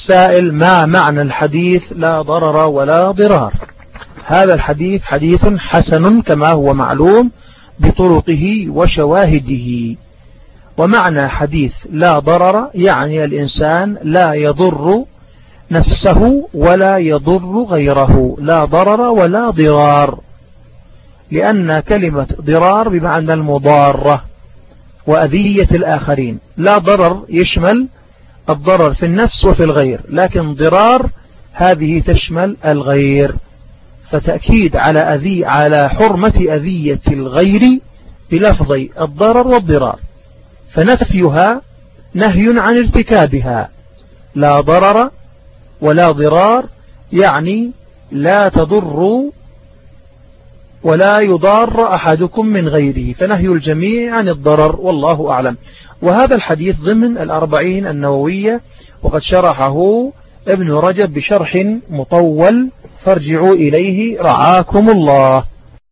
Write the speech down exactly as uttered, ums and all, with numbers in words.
سائل: ما معنى الحديث لا ضرر ولا ضرار؟ هذا الحديث حديث حسن كما هو معلوم بطرقه وشواهده. ومعنى حديث لا ضرر يعني الإنسان لا يضر نفسه ولا يضر غيره، لا ضرر ولا ضرار، لأن كلمة ضرار بمعنى المضارة وأذية الآخرين. لا ضرر يشمل الضرر في النفس وفي الغير، لكن ضرار هذه تشمل الغير، فتأكيد على أذي على حرمة أذية الغير بلفظي الضرر والضرار، فنفيها نهي عن ارتكابها. لا ضرر ولا ضرار يعني لا تضر ولا يضار أحدكم من غيره، فنهي الجميع عن الضرر والله أعلم. وهذا الحديث ضمن الأربعين النووية، وقد شرحه ابن رجب بشرح مطول، فارجعوا إليه رعاكم الله.